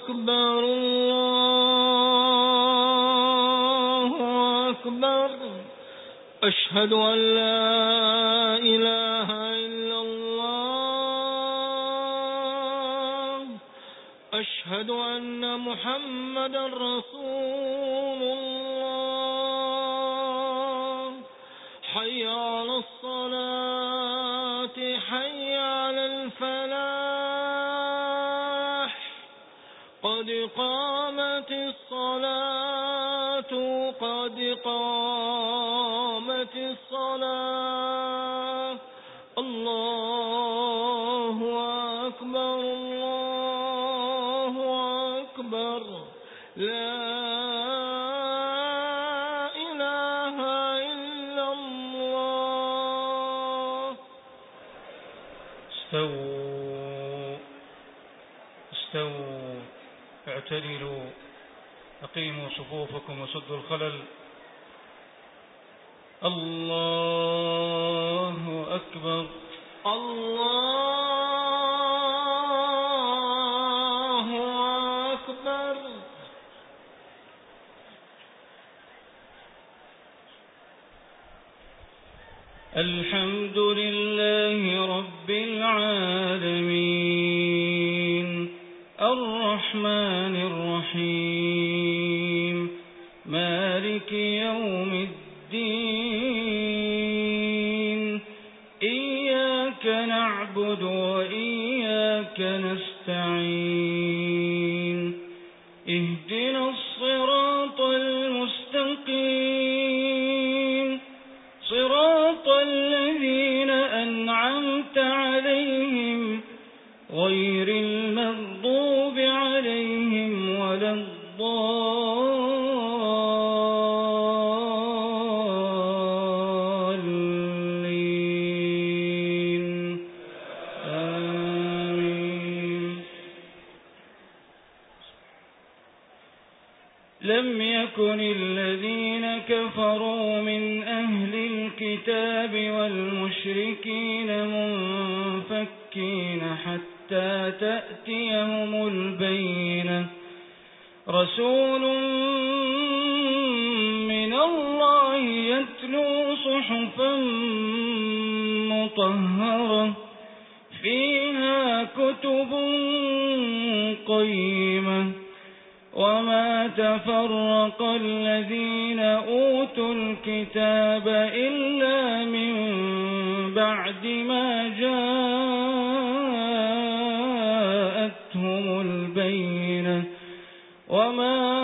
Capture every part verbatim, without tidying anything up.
أكبر الله أكبر. أشهد أن لا إله إلا الله. أشهد أن محمدا رسول الله. حي على الصلاة حي على الفلاح. قد قامت الصلاة قد قامت الصلاة. الله أكبر الله أكبر. لا إله إلا الله. استووا استووا اعتدلوا أقيموا صفوفكم وسدوا الخلل. الله أكبر الله أكبر. الحمد لله رب العالمين الرحمن الرحيم مالك يوم الدين. إياك نعبد وإياك نستعين. اهدنا الصراط المستقيم صراط الذين أنعمت عليهم غير المغضوب عليهم ولا الضالين. آمين. لم يكن الذين كفروا من أهل الكتاب والمشركين منفكين حتى تأتيهم البينة. رسول من الله يتلو صحفا مطهرة فيها كتب قيمة. وما تفرق الذين أوتوا الكتاب إلا من بعد ما جاءتهم البينة. وما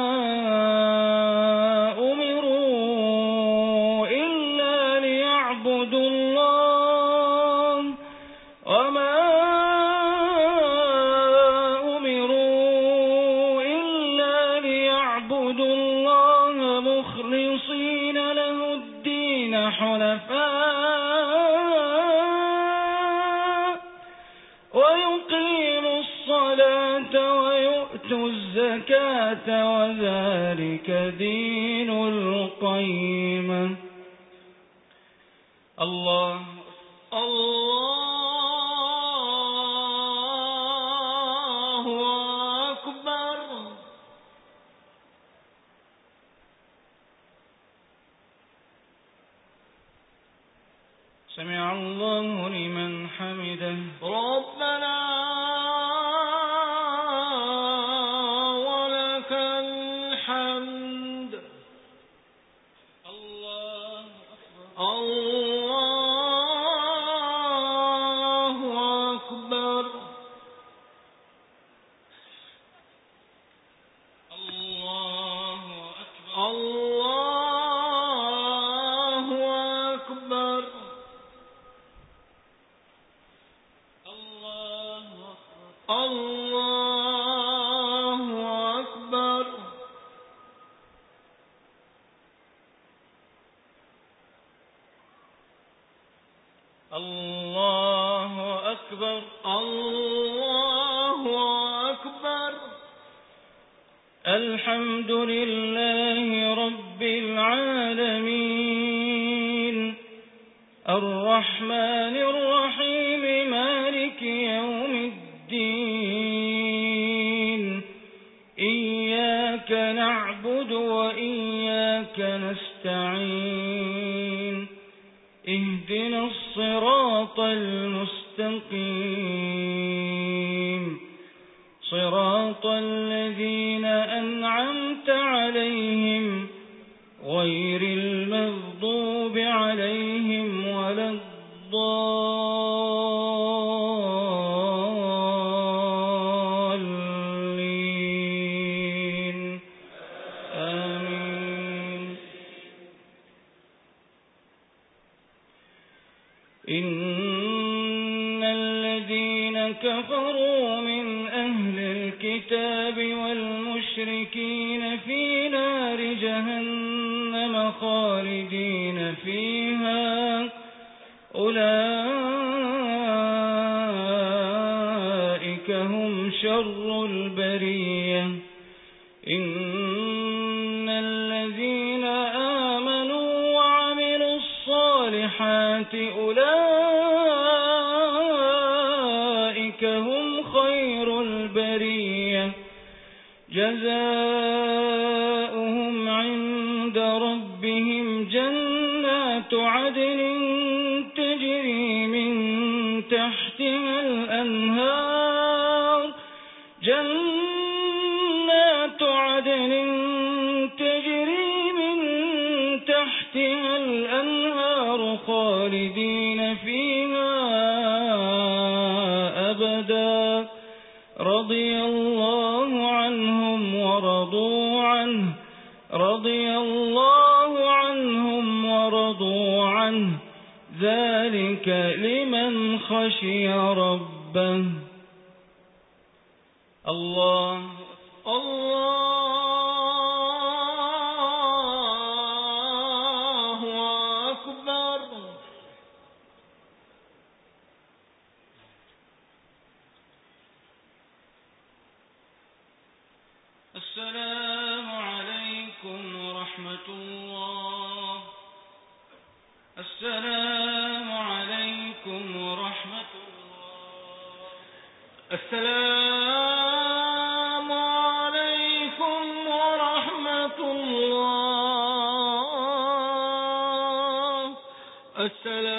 أمروا إلا ليعبدوا الله وما أمروا إلا ليعبدوا الله مخلصين له الدين حنفاء ويقيموا الصلاة ويؤتوا الزكاة وذلك دين القيمة. الله الله أكبر. سمع الله لمن حمده. ربنا ولك الحمد. الله أكبر الله أكبر. الله أكبر الله أكبر. الله أكبر الله أكبر. الله أكبر الله أكبر. الحمد لله رب العالمين الرحمن الرحيم مالك يوم الدين. نعبد وإياك نستعين اهدنا الصراط المستقيم صراط الذين أنعمت عليهم غير المغضوب عليهم ولا الضالين آمين. إن الذين كفروا من أهل الكتاب والمشركين في نار جهنم خالدين فيها أولئك هم شر البرية. إن الذين آمنوا وعملوا الصالحات أولئك هم خير البرية جزاؤهم عند ربهم جنات عدن تجري من تحتها الأنهار جنات عدن تجري من تحتها الأنهار خالدين فيها أبدا رضي الله عنهم ورضوا عنه رضي الله عنهم ورضوا عنه ذلك لمن خشي ربه. الله الله أكبر. السلام عليكم ورحمة الله. السلام عليكم ورحمة الله. السلام عليكم ورحمة الله. السلام